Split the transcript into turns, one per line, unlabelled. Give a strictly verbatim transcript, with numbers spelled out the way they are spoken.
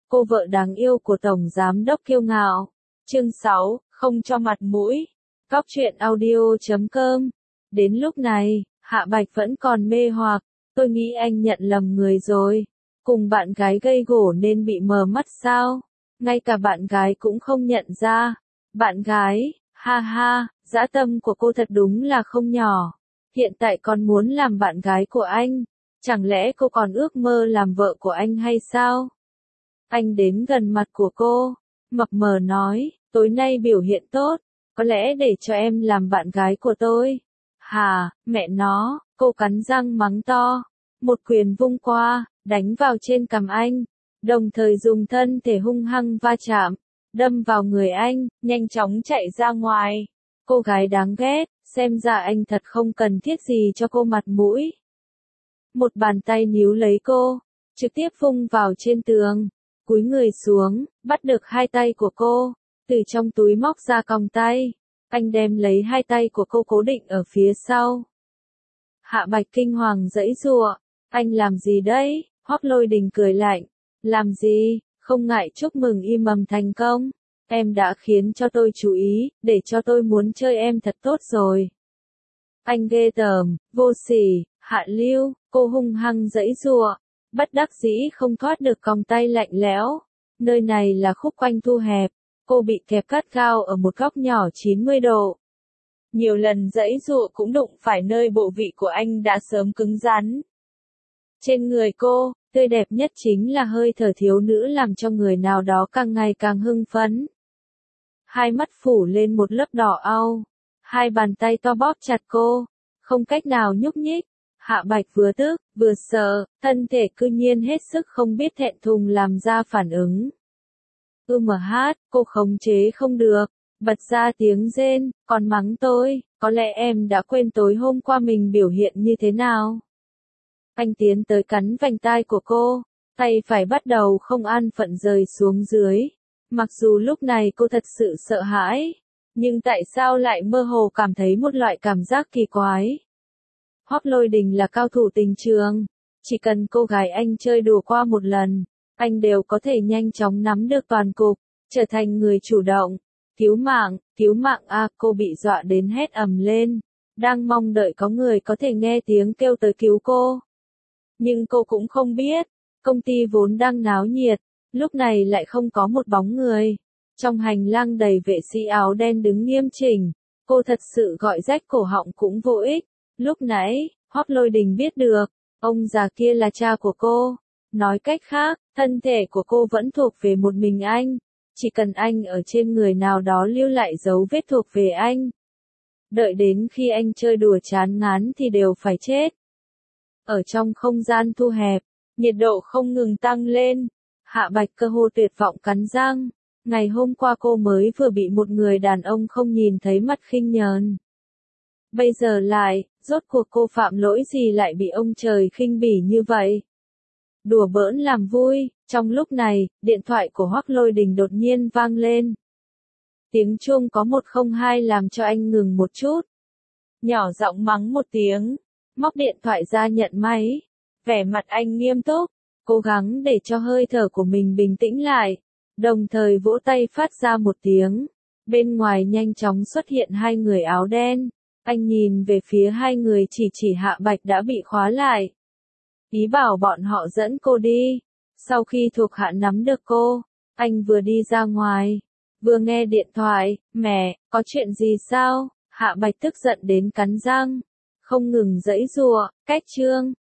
cô vợ đáng yêu của Tổng Giám đốc kiêu ngạo. Chương sáu, không cho mặt mũi. Góc truyện audio chấm com. Đến lúc này, Hạ Bạch vẫn còn mê hoặc, tôi nghĩ anh nhận lầm người rồi. Cùng bạn gái gây gổ nên bị mờ mắt sao? Ngay cả bạn gái cũng không nhận ra. Bạn gái, ha ha, dã tâm của cô thật đúng là không nhỏ. Hiện tại còn muốn làm bạn gái của anh. Chẳng lẽ cô còn ước mơ làm vợ của anh hay sao? Anh đến gần mặt của cô, mập mờ nói, tối nay biểu hiện tốt, có lẽ để cho em làm bạn gái của tôi. Hà, mẹ nó, cô cắn răng mắng to, một quyền vung qua, đánh vào trên cằm anh, đồng thời dùng thân thể hung hăng va chạm, đâm vào người anh, nhanh chóng chạy ra ngoài. Cô gái đáng ghét, xem ra anh thật không cần thiết gì cho cô mặt mũi. Một bàn tay níu lấy cô, trực tiếp vung vào trên tường, cúi người xuống, bắt được hai tay của cô, từ trong túi móc ra còng tay, anh đem lấy hai tay của cô cố định ở phía sau. Hạ Bạch kinh hoàng giãy giụa, anh làm gì đấy? Hoắc Lôi Đình cười lạnh, làm gì, không ngại chúc mừng im ầm thành công, em đã khiến cho tôi chú ý, để cho tôi muốn chơi em thật tốt rồi. Anh ghê tởm, vô sỉ, hạ lưu, cô hung hăng giãy giụa, bất đắc dĩ không thoát được còng tay lạnh lẽo. Nơi này là khúc quanh thu hẹp, cô bị kẹp gắt gao ở một góc nhỏ chín mươi độ. Nhiều lần giãy giụa cũng đụng phải nơi bộ vị của anh đã sớm cứng rắn. Trên người cô, tươi đẹp nhất chính là hơi thở thiếu nữ làm cho người nào đó càng ngày càng hưng phấn. Hai mắt phủ lên một lớp đỏ au, hai bàn tay to bóp chặt cô, không cách nào nhúc nhích. Hạ Bạch vừa tức, vừa sợ, thân thể cư nhiên hết sức không biết thẹn thùng làm ra phản ứng. Ư mà hát, cô khống chế không được, bật ra tiếng rên, còn mắng tôi, có lẽ em đã quên tối hôm qua mình biểu hiện như thế nào. Anh tiến tới cắn vành tai của cô, tay phải bắt đầu không an phận rời xuống dưới. Mặc dù lúc này cô thật sự sợ hãi, nhưng tại sao lại mơ hồ cảm thấy một loại cảm giác kỳ quái. Hoắc Lôi Đình là cao thủ tình trường, chỉ cần cô gái anh chơi đùa qua một lần, anh đều có thể nhanh chóng nắm được toàn cục, trở thành người chủ động. Cứu mạng, cứu mạng a, cô bị dọa đến hét ầm lên, đang mong đợi có người có thể nghe tiếng kêu tới cứu cô. Nhưng cô cũng không biết, công ty vốn đang náo nhiệt, lúc này lại không có một bóng người. Trong hành lang đầy vệ sĩ áo đen đứng nghiêm chỉnh, cô thật sự gọi rách cổ họng cũng vô ích. Lúc nãy, Hoắc Lôi Đình biết được, ông già kia là cha của cô. Nói cách khác, thân thể của cô vẫn thuộc về một mình anh. Chỉ cần anh ở trên người nào đó lưu lại dấu vết thuộc về anh. Đợi đến khi anh chơi đùa chán ngán thì đều phải chết. Ở trong không gian thu hẹp, nhiệt độ không ngừng tăng lên. Hạ Bạch cơ hồ tuyệt vọng cắn răng. Ngày hôm qua cô mới vừa bị một người đàn ông không nhìn thấy mặt khinh nhờn. Bây giờ lại, rốt cuộc cô phạm lỗi gì lại bị ông trời khinh bỉ như vậy? Đùa bỡn làm vui, trong lúc này, điện thoại của Hoắc Lôi Đình đột nhiên vang lên. Tiếng chuông có một không hai làm cho anh ngừng một chút. Nhỏ giọng mắng một tiếng, móc điện thoại ra nhận máy. Vẻ mặt anh nghiêm túc, cố gắng để cho hơi thở của mình bình tĩnh lại, đồng thời vỗ tay phát ra một tiếng. Bên ngoài nhanh chóng xuất hiện hai người áo đen. Anh nhìn về phía hai người chỉ chỉ Hạ Bạch đã bị khóa lại. Ý bảo bọn họ dẫn cô đi. Sau khi thuộc hạ nắm được cô, anh vừa đi ra ngoài, vừa nghe điện thoại. Mẹ, có chuyện gì sao? Hạ Bạch tức giận đến cắn răng, không ngừng giãy giụa. Cách chương,